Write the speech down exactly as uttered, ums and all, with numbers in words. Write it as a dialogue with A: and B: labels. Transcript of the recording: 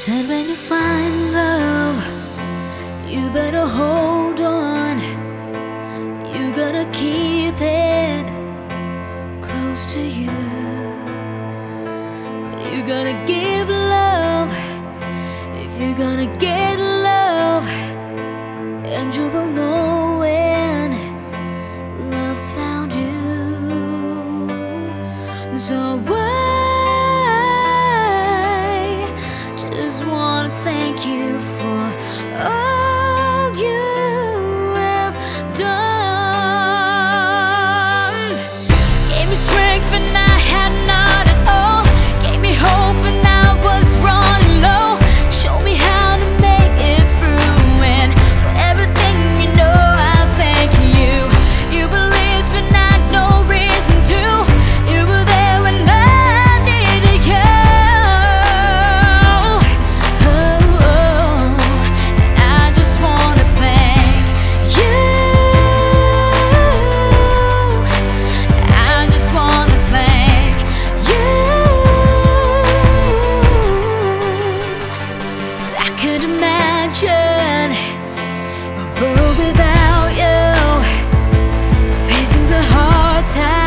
A: Said when you find love, you better hold on. You gotta keep it close to you. But you gotta give love if you're gonna get love, and you will know when love's found you. So I just wanna thank you for all you have done. Gave me strength when I had not at all. Gave me hope when I was running low. Showed me how to make it through, and for everything you know I thank you. You believed when I had no reason to. You were there when I needed you. Oh, oh. And I just wanna thank you. I just wanna thank you. I could imagine a world without you, facing the hard times.